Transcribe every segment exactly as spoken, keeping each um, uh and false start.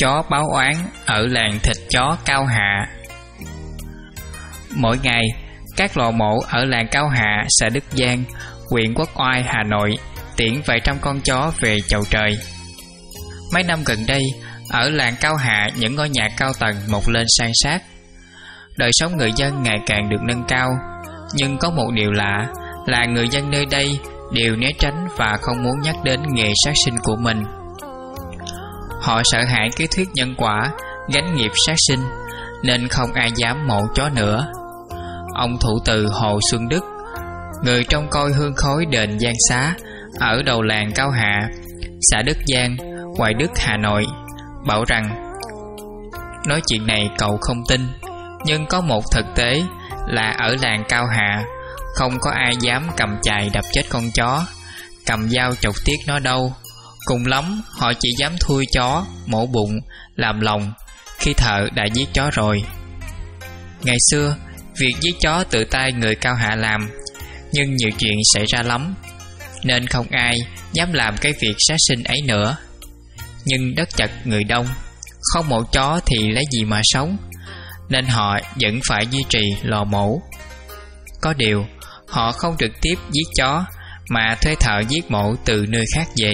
chó báo oán ở làng thịt chó Cao Hạ. Mỗi ngày, các lò mổ ở làng Cao Hạ, xã Đức Giang, huyện Quốc Oai, Hà Nội tiễn vài trăm con chó về chầu trời. Mấy năm gần đây, ở làng Cao Hạ, những ngôi nhà cao tầng mọc lên san sát. Đời sống người dân ngày càng được nâng cao, nhưng có một điều lạ là người dân nơi đây đều né tránh và không muốn nhắc đến nghề sát sinh của mình. Họ sợ hãi cái thuyết nhân quả, gánh nghiệp sát sinh, nên không ai dám mổ chó nữa. Ông thủ từ Hồ Xuân Đức, người trông coi hương khói đền Giang Xá ở đầu làng Cao Hạ, xã Đức Giang, Hoài Đức, Hà Nội, bảo rằng nói chuyện này cậu không tin, nhưng có một thực tế là ở làng Cao Hạ không có ai dám cầm chày đập chết con chó, cầm dao chọc tiết nó đâu. Cùng lắm họ chỉ dám thui chó, mổ bụng, làm lòng khi thợ đã giết chó rồi. Ngày xưa, việc giết chó tự tay người Cao Hạ làm, nhưng nhiều chuyện xảy ra lắm, nên không ai dám làm cái việc sát sinh ấy nữa. Nhưng đất chật người đông, không mổ chó thì lấy gì mà sống, nên họ vẫn phải duy trì lò mổ. Có điều, họ không trực tiếp giết chó, mà thuê thợ giết mổ từ nơi khác về.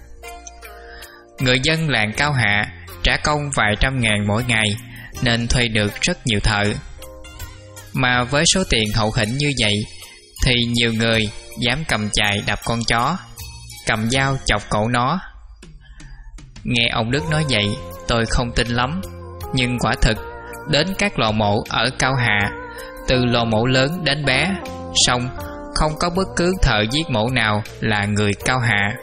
Người dân làng Cao Hạ trả công vài trăm ngàn mỗi ngày, nên thuê được rất nhiều thợ. Mà với số tiền hậu hĩnh như vậy, thì nhiều người dám cầm chày đập con chó, cầm dao chọc cổ nó. Nghe ông Đức nói vậy, tôi không tin lắm. Nhưng quả thực, đến các lò mổ ở Cao Hạ, từ lò mổ lớn đến bé, xong không có bất cứ thợ giết mổ nào là người Cao Hạ.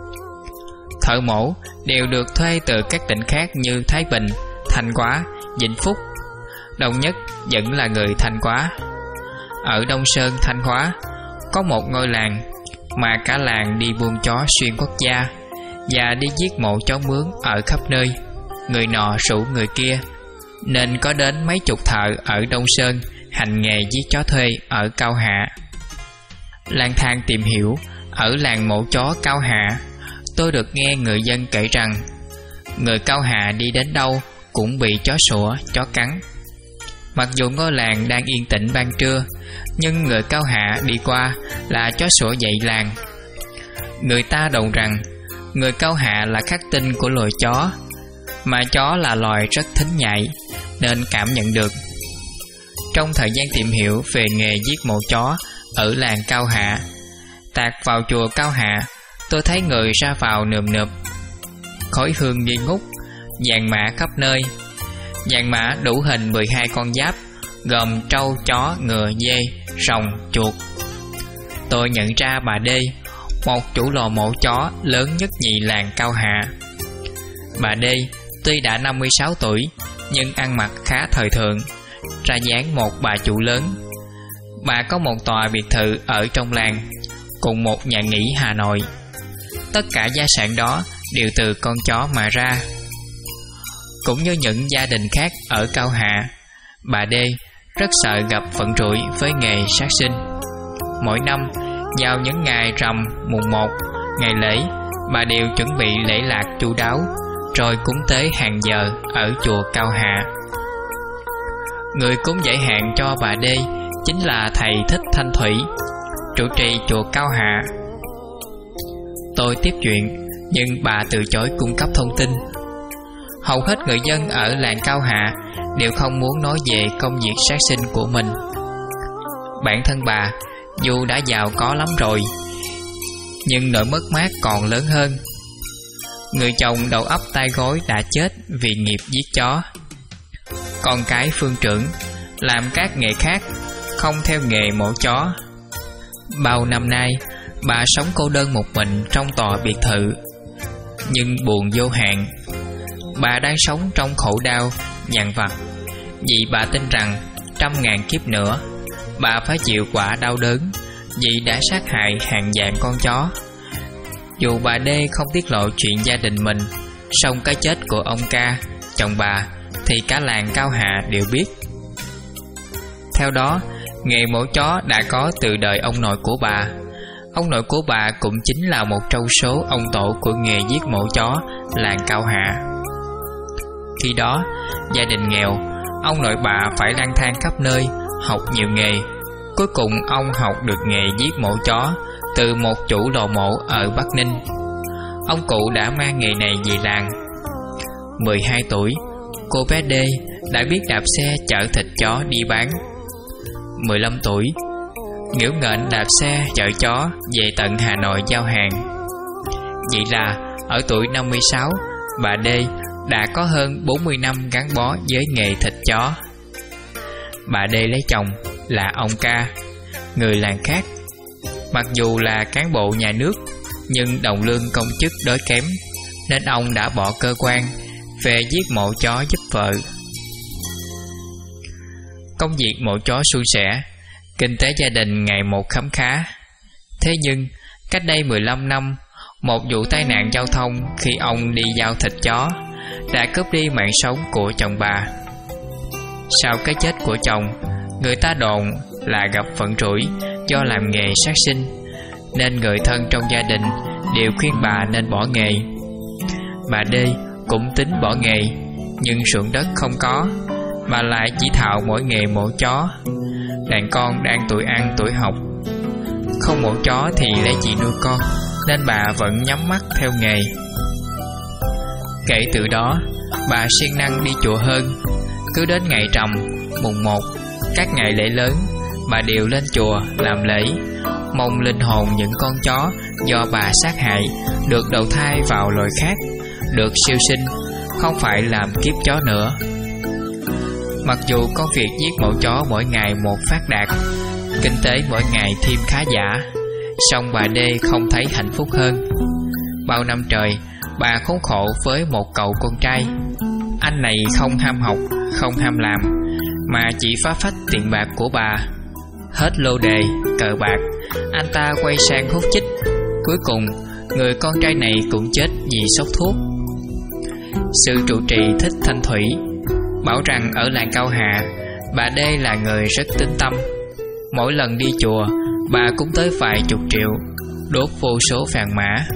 Thợ mổ đều được thuê từ các tỉnh khác như Thái Bình, Thanh Hóa, Vĩnh Phúc. Đông nhất vẫn là người Thanh Hóa. Ở Đông Sơn, Thanh Hóa, có một ngôi làng mà cả làng đi buôn chó xuyên quốc gia và đi giết mổ chó mướn ở khắp nơi. Người nọ rủ người kia, nên có đến mấy chục thợ ở Đông Sơn hành nghề giết chó thuê ở Cao Hạ. Lang thang tìm hiểu ở làng mổ chó Cao Hạ, tôi được nghe người dân kể rằng người Cao Hạ đi đến đâu cũng bị chó sủa, chó cắn. Mặc dù ngôi làng đang yên tĩnh ban trưa, nhưng người Cao Hạ đi qua là chó sủa dậy làng. Người ta đồn rằng người Cao Hạ là khắc tinh của loài chó, mà chó là loài rất thính nhạy, nên cảm nhận được. Trong thời gian tìm hiểu về nghề giết mổ chó ở làng Cao Hạ, tạt vào chùa Cao Hạ, tôi thấy người ra vào nườm nượp, khói hương nghi ngút, vàng mã khắp nơi. Vàng mã đủ hình mười hai con giáp, gồm trâu, chó, ngựa, dê, rồng, chuột. Tôi nhận ra bà Đê, một chủ lò mổ chó lớn nhất nhì làng Cao Hạ. Bà Đê tuy đã năm mươi sáu tuổi, nhưng ăn mặc khá thời thượng, ra dáng một bà chủ lớn. Bà có một tòa biệt thự ở trong làng, cùng một nhà nghỉ Hà Nội. Tất cả gia sản đó đều từ con chó mà ra. Cũng như những gia đình khác ở Cao Hạ, bà Đê rất sợ gặp vận rủi với nghề sát sinh. Mỗi năm, vào những ngày rằm, mùng một, ngày lễ, bà đều chuẩn bị lễ lạc chu đáo, rồi cúng tế hàng giờ ở chùa Cao Hạ. Người cúng giải hạn cho bà Đê chính là thầy Thích Thanh Thủy, trụ trì chùa Cao Hạ. Tôi tiếp chuyện, nhưng bà từ chối cung cấp thông tin. Hầu hết người dân ở làng Cao Hạ đều không muốn nói về công việc sát sinh của mình. Bản thân bà dù đã giàu có lắm rồi, nhưng nỗi mất mát còn lớn hơn. Người chồng đầu ấp tay gối đã chết vì nghiệp giết chó. Con cái phương trưởng làm các nghề khác, không theo nghề mổ chó. Bao năm nay, bà sống cô đơn một mình trong tòa biệt thự, nhưng buồn vô hạn. Bà đang sống trong khổ đau, dằn vặt, vì bà tin rằng trăm ngàn kiếp nữa bà phải chịu quả đau đớn vì đã sát hại hàng vạn con chó. Dù bà Đê không tiết lộ chuyện gia đình mình, song cái chết của ông ca, chồng bà, thì cả làng Cao Hạ đều biết. Theo đó, nghề mổ chó đã có từ đời ông nội của bà. Ông nội của bà cũng chính là một trong số ông tổ của nghề giết mổ chó làng Cao Hạ. khi đó gia đình nghèo, ông nội bà phải lang thang khắp nơi, học nhiều nghề. Cuối cùng ông học được nghề giết mổ chó từ một chủ lò mổ ở Bắc Ninh. Ông cụ đã mang nghề này về làng. mười hai tuổi, cô bé D đã biết đạp xe chở thịt chó đi bán. mười lăm tuổi, nghễu nghệch đạp xe chở chó về tận Hà Nội giao hàng. Vậy là ở tuổi năm mươi sáu, bà D đã có hơn bốn mươi năm gắn bó với nghề thịt chó. Bà D lấy chồng là ông Ca, người làng khác. Mặc dù là cán bộ nhà nước, nhưng đồng lương công chức đói kém, nên ông đã bỏ cơ quan về giết mổ chó giúp vợ. Công việc mổ chó suôn sẻ, kinh tế gia đình ngày một khấm khá. Thế nhưng cách đây mười lăm năm, một vụ tai nạn giao thông khi ông đi giao thịt chó đã cướp đi mạng sống của chồng bà. Sau cái chết của chồng, người ta đồn là gặp vận rủi do làm nghề sát sinh, nên người thân trong gia đình đều khuyên bà nên bỏ nghề. Bà D cũng tính bỏ nghề, nhưng ruộng đất không có, bà lại chỉ thạo mỗi nghề mổ chó. Đàn con đang tuổi ăn tuổi học, không mổ chó thì lấy gì nuôi con, nên bà vẫn nhắm mắt theo nghề. Kể từ đó, bà siêng năng đi chùa hơn. Cứ đến ngày rằm, mùng một, các ngày lễ lớn, bà đều lên chùa làm lễ, mong linh hồn những con chó do bà sát hại được đầu thai vào loài khác, được siêu sinh, không phải làm kiếp chó nữa. Mặc dù công việc giết mổ chó mỗi ngày một phát đạt, kinh tế mỗi ngày thêm khá giả, song bà D không thấy hạnh phúc hơn. Bao năm trời, bà khốn khổ với một cậu con trai. Anh này không ham học, không ham làm, mà chỉ phá phách tiền bạc của bà. Hết lô đề, cờ bạc, anh ta quay sang hút chích. Cuối cùng, người con trai này cũng chết vì sốc thuốc. Sư trụ trì Thích Thanh Thủy bảo rằng ở làng Cao Hà, bà D là người rất tín tâm. Mỗi lần đi chùa, bà cũng tới vài chục triệu, đốt vô số vàng mã.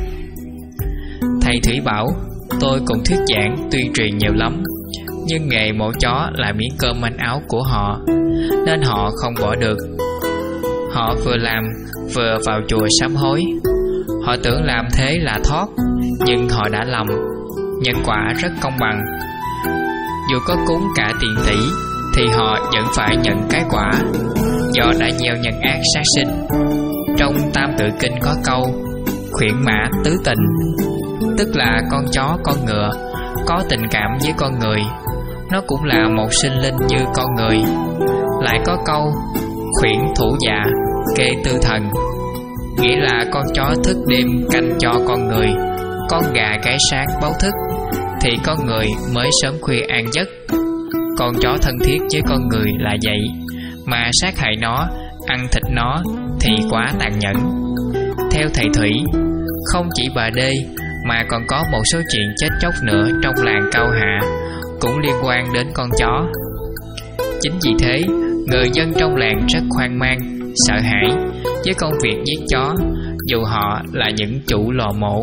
Thầy Thủy bảo, tôi cũng thuyết giảng tuyên truyền nhiều lắm, nhưng nghề mổ chó là miếng cơm manh áo của họ, nên họ không bỏ được. Họ vừa làm vừa vào chùa sám hối. Họ tưởng làm thế là thoát, nhưng họ đã lầm. Nhân quả rất công bằng. Dù có cúng cả tiền tỷ, thì họ vẫn phải nhận cái quả, do đã gieo nhân ác sát sinh. Trong Tam Tự Kinh có câu khuyển mã tứ tình, tức là con chó con ngựa có tình cảm với con người, nó cũng là một sinh linh như con người. Lại có câu khuyển thủ dạ kê tư thần, nghĩa là con chó thức đêm canh cho con người, con gà gáy sáng báo thức, thì con người mới sớm khuya an giấc. Con chó thân thiết với con người là vậy, mà sát hại nó, ăn thịt nó thì quá tàn nhẫn. Theo thầy Thủy, không chỉ bà D mà còn có một số chuyện chết chóc nữa trong làng Cao Hạ cũng liên quan đến con chó. Chính vì thế, người dân trong làng rất hoang mang, sợ hãi với công việc giết chó, dù họ là những chủ lò mổ.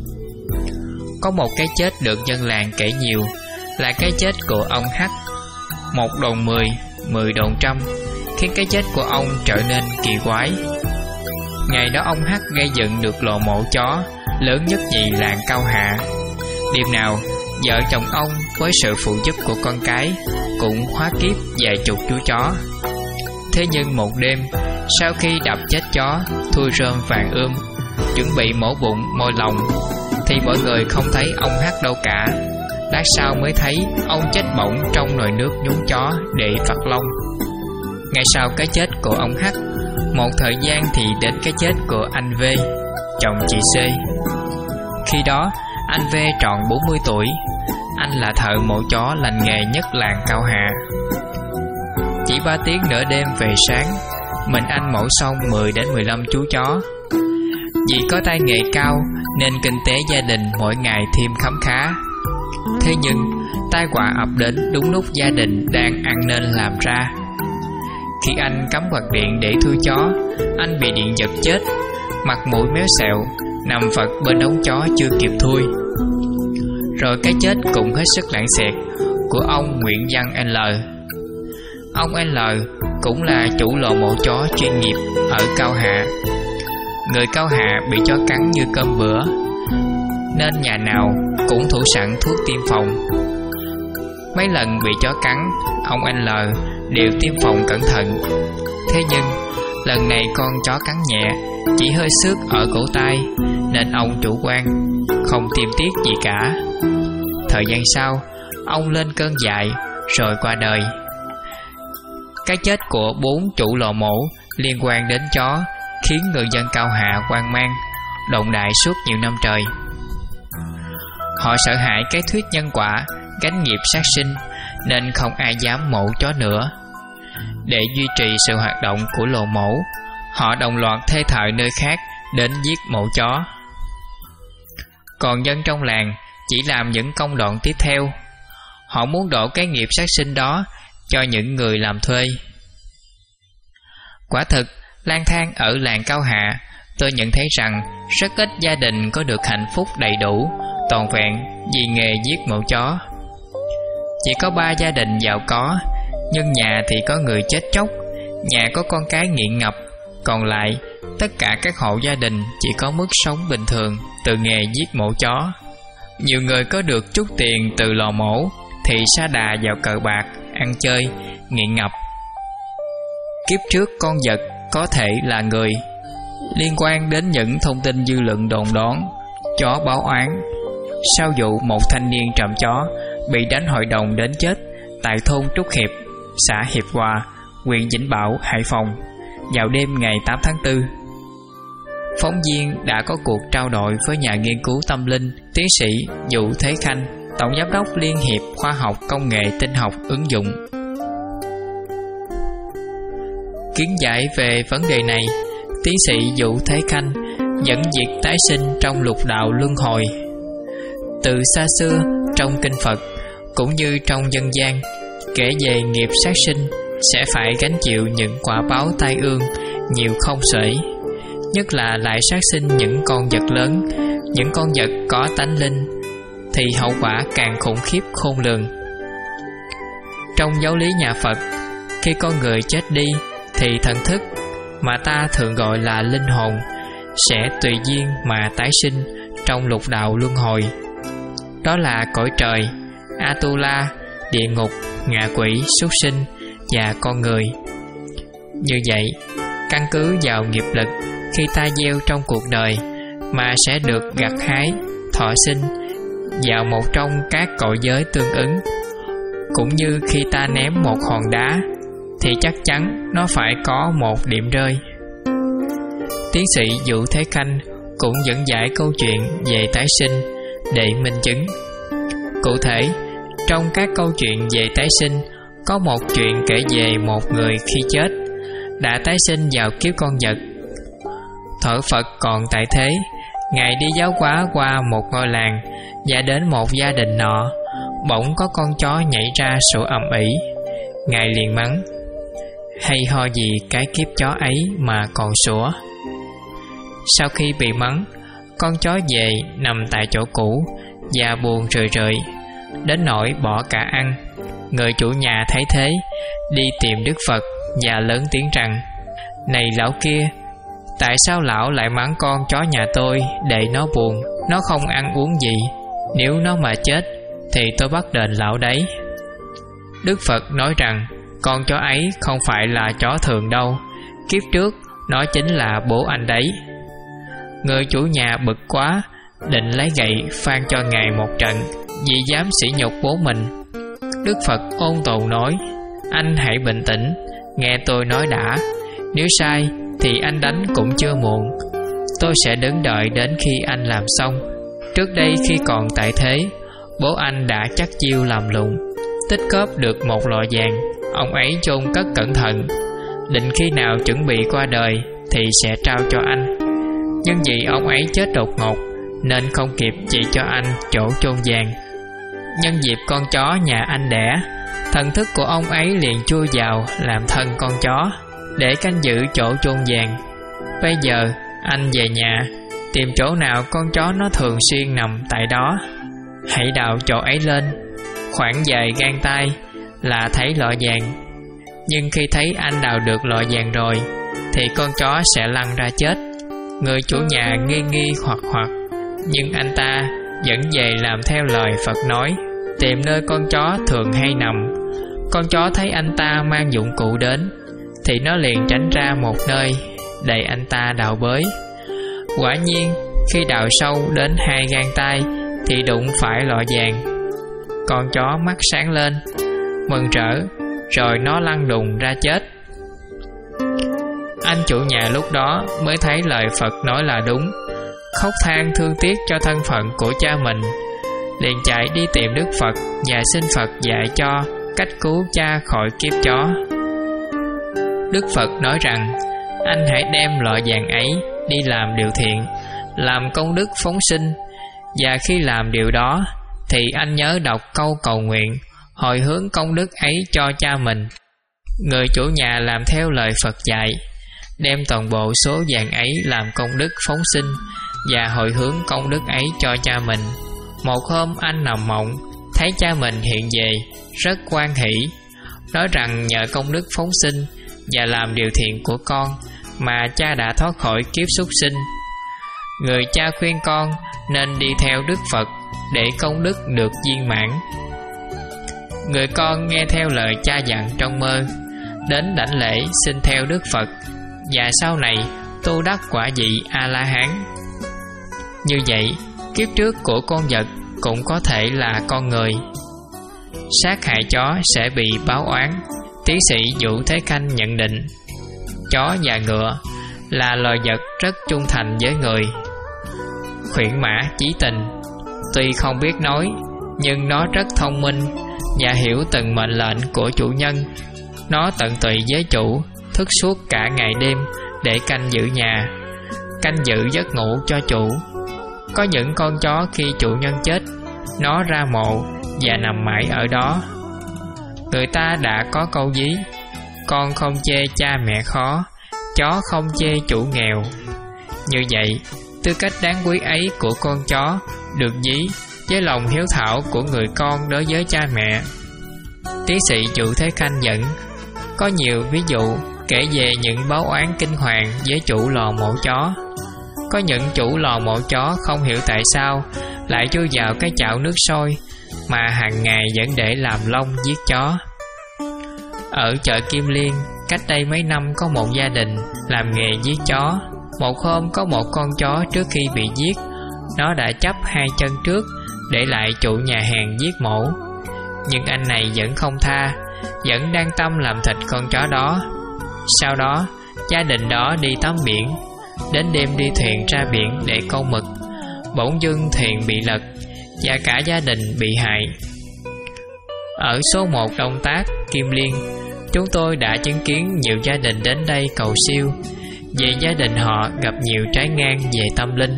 Có một cái chết được dân làng kể nhiều, là cái chết của ông H. Một đồn mười, mười đồn trăm, khiến cái chết của ông trở nên kỳ quái. Ngày đó ông H gây dựng được lò mổ chó lớn nhất nhì làng Cao Hạ. Đêm nào, vợ chồng ông với sự phụ giúp của con cái cũng hóa kiếp vài chục chú chó. Thế nhưng một đêm, sau khi đập chết chó, thui rơm vàng ươm, chuẩn bị mổ bụng môi lòng, thì mọi người không thấy ông H đâu cả. Lát sau mới thấy ông chết bỏng trong nồi nước nhúng chó để phạt lông. Ngày sau cái chết của ông H, một thời gian thì đến cái chết của anh V, chồng chị C. Khi đó, anh V tròn bốn mươi tuổi. Anh là thợ mổ chó lành nghề nhất làng Cao Hạ. Chỉ ba tiếng nửa đêm về sáng, mình anh mổ xong mười đến mười lăm chú chó. Vì có tay nghề cao nên kinh tế gia đình mỗi ngày thêm khấm khá. Thế nhưng tai họa ập đến đúng lúc gia đình đang ăn nên làm ra. Khi anh cắm quạt điện để thui chó, anh bị điện giật chết, mặt mũi méo xẹo, nằm vật bên đống chó chưa kịp thui. Rồi cái chết cũng hết sức lãng xẹt, của ông Nguyễn Văn L. Ông L cũng là chủ lò mổ chó chuyên nghiệp ở Cao Hạ. Người Cao Hạ bị chó cắn như cơm bữa, nên nhà nào cũng thủ sẵn thuốc tiêm phòng. Mấy lần bị chó cắn, ông L đều tiêm phòng cẩn thận. Thế nhưng lần này con chó cắn nhẹ, chỉ hơi xước ở cổ tay, nên ông chủ quan, không tiêm tiếc gì cả. Thời gian sau, ông lên cơn dại rồi qua đời. Cái chết của bốn chủ lò mổ liên quan đến chó khiến người dân Cao Hạ hoang mang, đồn đại suốt nhiều năm trời. Họ sợ hãi cái thuyết nhân quả, gánh nghiệp sát sinh, nên không ai dám mổ chó nữa. Để duy trì sự hoạt động của lò mổ, họ đồng loạt thuê thợ nơi khác đến giết mổ chó. Còn dân trong làng chỉ làm những công đoạn tiếp theo. Họ muốn đổ cái nghiệp sát sinh đó cho những người làm thuê. Quả thực, lang thang ở làng Cao Hạ, tôi nhận thấy rằng rất ít gia đình có được hạnh phúc đầy đủ, toàn vẹn vì nghề giết mổ chó. Chỉ có ba gia đình giàu có, nhưng nhà thì có người chết chóc, nhà có con cái nghiện ngập, còn lại tất cả các hộ gia đình chỉ có mức sống bình thường từ nghề giết mổ chó. Nhiều người có được chút tiền từ lò mổ thì sa đà vào cờ bạc, ăn chơi, nghiện ngập. Kiếp trước con vật có thể là người. Liên quan đến những thông tin dư luận đồn đoán chó báo oán, sau vụ một thanh niên trộm chó bị đánh hội đồng đến chết tại thôn Trúc Hiệp, xã Hiệp Hòa, huyện Vĩnh Bảo, Hải Phòng vào đêm ngày tám tháng tư. Phóng viên đã có cuộc trao đổi với nhà nghiên cứu tâm linh tiến sĩ Vũ Thế Khanh, Tổng Giám đốc Liên hiệp Khoa học Công nghệ Tinh học ứng dụng. Kiến giải về vấn đề này, tiến sĩ Vũ Thế Khanh dẫn việc tái sinh trong lục đạo luân hồi. Từ xa xưa trong kinh Phật cũng như trong dân gian, kể về nghiệp sát sinh sẽ phải gánh chịu những quả báo tai ương nhiều không xuể, nhất là lại sát sinh những con vật lớn, những con vật có tánh linh, thì hậu quả càng khủng khiếp khôn lường. Trong giáo lý nhà Phật, khi con người chết đi thì thần thức mà ta thường gọi là linh hồn sẽ tùy duyên mà tái sinh trong lục đạo luân hồi. Đó là cõi trời, Atula, địa ngục, ngạ quỷ, súc sinh và con người. Như vậy, căn cứ vào nghiệp lực khi ta gieo trong cuộc đời mà sẽ được gặt hái, thọ sinh vào một trong các cõi giới tương ứng. Cũng như khi ta ném một hòn đá thì chắc chắn nó phải có một điểm rơi. Tiến sĩ Vũ Thế Khanh cũng dẫn giải câu chuyện về tái sinh để minh chứng. Cụ thể, trong các câu chuyện về tái sinh, có một chuyện kể về một người khi chết đã tái sinh vào kiếp con vật. Thuở Phật còn tại thế, Ngài đi giáo hóa qua một ngôi làng và đến một gia đình nọ, bỗng có con chó nhảy ra sủa ầm ĩ. Ngài liền mắng: hay ho gì cái kiếp chó ấy mà còn sủa. Sau khi bị mắng, con chó về nằm tại chỗ cũ và buồn rười rượi, đến nỗi bỏ cả ăn. Người chủ nhà thấy thế, đi tìm Đức Phật và lớn tiếng rằng: này lão kia, tại sao lão lại mắng con chó nhà tôi để nó buồn, nó không ăn uống gì? Nếu nó mà chết thì tôi bắt đền lão đấy. Đức Phật nói rằng con chó ấy không phải là chó thường đâu, kiếp trước nó chính là bố anh đấy. Người chủ nhà bực quá, định lấy gậy phang cho Ngài một trận vì dám sỉ nhục bố mình. Đức Phật ôn tồn nói: anh hãy bình tĩnh, nghe tôi nói đã. Nếu sai thì anh đánh cũng chưa muộn. Tôi sẽ đứng đợi đến khi anh làm xong. Trước đây khi còn tại thế, bố anh đã chắc chiêu làm lụng, tích cóp được một lọ vàng. Ông ấy chôn cất cẩn thận, định khi nào chuẩn bị qua đời thì sẽ trao cho anh. Nhưng vì ông ấy chết đột ngột nên không kịp chỉ cho anh chỗ chôn vàng. Nhân dịp con chó nhà anh đẻ, thần thức của ông ấy liền chui vào làm thân con chó để canh giữ chỗ chôn vàng. Bây giờ anh về nhà, tìm chỗ nào con chó nó thường xuyên nằm tại đó, hãy đào chỗ ấy lên. khoảng vài gang tay là thấy lọ vàng. Nhưng khi thấy anh đào được lọ vàng rồi thì con chó sẽ lăn ra chết. Người chủ nhà nghi nghi hoặc hoặc, nhưng anh ta vẫn về làm theo lời Phật nói, tìm nơi con chó thường hay nằm. Con chó thấy anh ta mang dụng cụ đến thì nó liền tránh ra một nơi, đẩy anh ta đào bới. Quả nhiên khi đào sâu đến hai gang tay thì đụng phải lọ vàng. Con chó mắt sáng lên, mừng rỡ, rồi nó lăn đùng ra chết. Anh chủ nhà lúc đó mới thấy lời Phật nói là đúng, khóc than thương tiếc cho thân phận của cha mình, liền chạy đi tìm Đức Phật và xin Phật dạy cho cách cứu cha khỏi kiếp chó. Đức Phật nói rằng anh hãy đem lọ vàng ấy đi làm điều thiện, làm công đức phóng sinh, và khi làm điều đó thì anh nhớ đọc câu cầu nguyện hồi hướng công đức ấy cho cha mình. Người chủ nhà làm theo lời Phật dạy, đem toàn bộ số vàng ấy làm công đức phóng sinh và hồi hướng công đức ấy cho cha mình. Một hôm anh nằm mộng, thấy cha mình hiện về, rất hoan hỷ, nói rằng nhờ công đức phóng sinh và làm điều thiện của con mà cha đã thoát khỏi kiếp súc sinh. Người cha khuyên con nên đi theo Đức Phật để công đức được viên mãn. Người con nghe theo lời cha dặn trong mơ, đến đảnh lễ xin theo Đức Phật, và sau này tu đắc quả vị A-la-hán. Như vậy, kiếp trước của con vật cũng có thể là con người. Sát hại chó sẽ bị báo oán. Tiến sĩ Vũ Thế Khanh nhận định, chó và ngựa là loài vật rất trung thành với người. Khuyển mã chí tình, tuy không biết nói, nhưng nó rất thông minh và hiểu từng mệnh lệnh của chủ nhân. Nó tận tụy với chủ, thức suốt cả ngày đêm để canh giữ nhà, canh giữ giấc ngủ cho chủ. Có những con chó khi chủ nhân chết, nó ra mộ và nằm mãi ở đó. Người ta đã có câu ví, con không chê cha mẹ khó, chó không chê chủ nghèo. Như vậy, tư cách đáng quý ấy của con chó được ví với lòng hiếu thảo của người con đối với cha mẹ. Tiến sĩ Vũ Thế Khanh dẫn, có nhiều ví dụ kể về những báo oán kinh hoàng với chủ lò mổ chó. Có những chủ lò mổ chó không hiểu tại sao lại chui vào cái chảo nước sôi mà hàng ngày vẫn để làm lông giết chó. Ở chợ Kim Liên, cách đây mấy năm có một gia đình làm nghề giết chó. Một hôm có một con chó trước khi bị giết, nó đã chắp hai chân trước để lại chủ nhà hàng giết mổ. Nhưng anh này vẫn không tha, vẫn đang tâm làm thịt con chó đó. Sau đó, gia đình đó đi tắm biển. Đến đêm đi thuyền ra biển để câu mực, bỗng dưng thuyền bị lật và cả gia đình bị hại. Ở số một Đông Tác, Kim Liên, chúng tôi đã chứng kiến nhiều gia đình đến đây cầu siêu vì gia đình họ gặp nhiều trái ngang về tâm linh.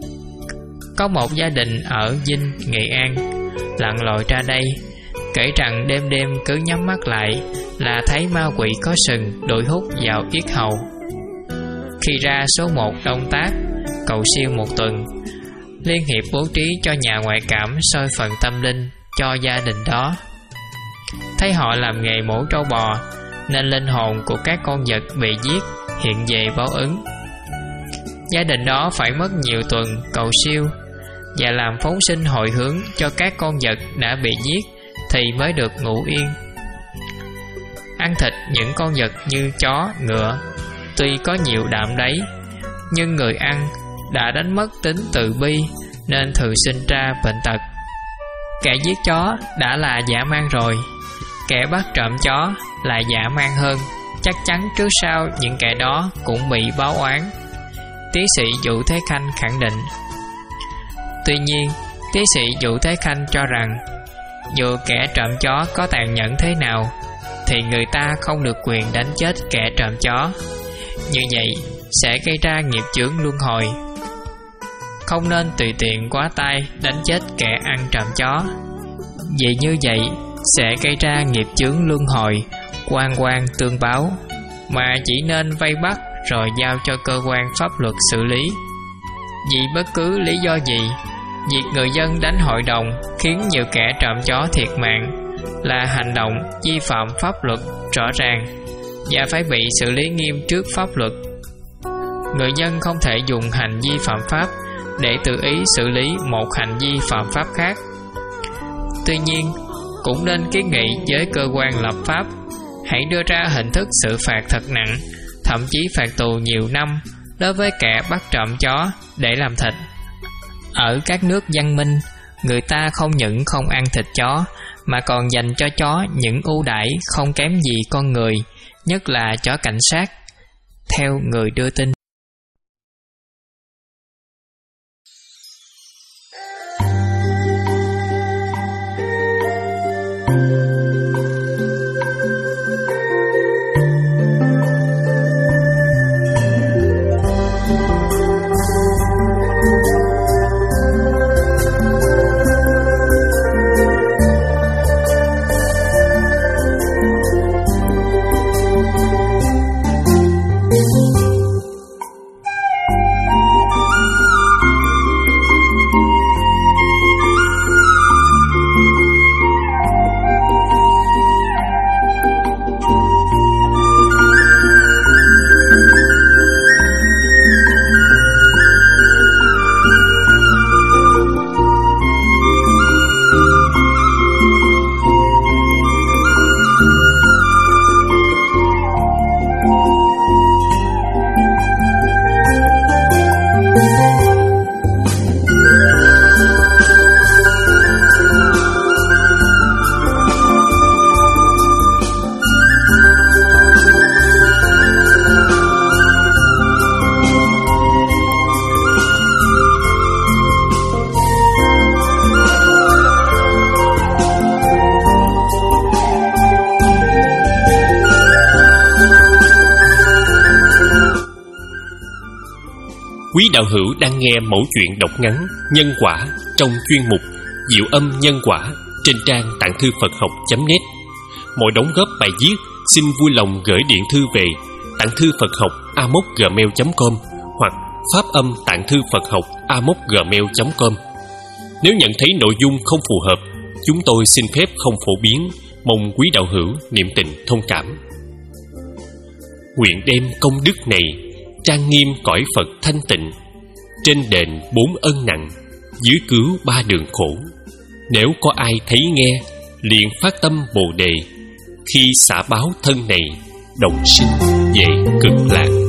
Có một gia đình ở Vinh, Nghệ An lặn lội ra đây, kể rằng đêm đêm cứ nhắm mắt lại là thấy ma quỷ có sừng đuổi hút vào yết hầu. Khi ra số một Đông Tác cầu siêu một tuần, Liên hiệp bố trí cho nhà ngoại cảm soi phần tâm linh cho gia đình đó. Thấy họ làm nghề mổ trâu bò nên linh hồn của các con vật bị giết hiện về báo ứng. Gia đình đó phải mất nhiều tuần cầu siêu và làm phóng sinh hồi hướng cho các con vật đã bị giết thì mới được ngủ yên. Ăn thịt những con vật như chó, ngựa tuy có nhiều đạm đấy, nhưng người ăn đã đánh mất tính từ bi nên thường sinh ra bệnh tật. Kẻ giết chó đã là dã man rồi, kẻ bắt trộm chó là dã man hơn. Chắc chắn trước sau những kẻ đó cũng bị báo oán. Tiến sĩ Vũ Thế Khanh khẳng định. Tuy nhiên, tiến sĩ Vũ Thế Khanh cho rằng dù kẻ trộm chó có tàn nhẫn thế nào thì người ta không được quyền đánh chết kẻ trộm chó. Như vậy sẽ gây ra nghiệp chướng luân hồi. Không nên tùy tiện quá tay đánh chết kẻ ăn trộm chó, vì như vậy sẽ gây ra nghiệp chướng luân hồi, oan oan tương báo, mà chỉ nên vây bắt rồi giao cho cơ quan pháp luật xử lý. Vì bất cứ lý do gì, việc người dân đánh hội đồng khiến nhiều kẻ trộm chó thiệt mạng là hành động vi phạm pháp luật rõ ràng và phải bị xử lý nghiêm trước pháp luật. Người dân không thể dùng hành vi phạm pháp để tự ý xử lý một hành vi phạm pháp khác. Tuy nhiên, cũng nên kiến nghị với cơ quan lập pháp hãy đưa ra hình thức xử phạt thật nặng, thậm chí phạt tù nhiều năm đối với kẻ bắt trộm chó để làm thịt. Ở các nước văn minh, người ta không những không ăn thịt chó mà còn dành cho chó những ưu đãi không kém gì con người, nhất là chó cảnh sát. Theo người đưa tin, Quý đạo hữu đang nghe mẫu chuyện đọc ngắn Nhân Quả trong chuyên mục Diệu Âm Nhân Quả trên trang tạng thư Phật học chấm net. Mọi đóng góp bài viết xin vui lòng gửi điện thư về tạng thư Phật học a mốc gmail chấm com hoặc pháp âm tạng thư Phật học a mốc gmail chấm com. Nếu nhận thấy nội dung không phù hợp, chúng tôi xin phép không phổ biến, mong quý đạo hữu niệm tình thông cảm. Nguyện đem công đức này trang nghiêm cõi Phật thanh tịnh, trên đền bốn ân nặng, dưới cứu ba đường khổ. Nếu có ai thấy nghe, liền phát tâm Bồ đề, khi xả báo thân này, đồng sinh về cực lạc.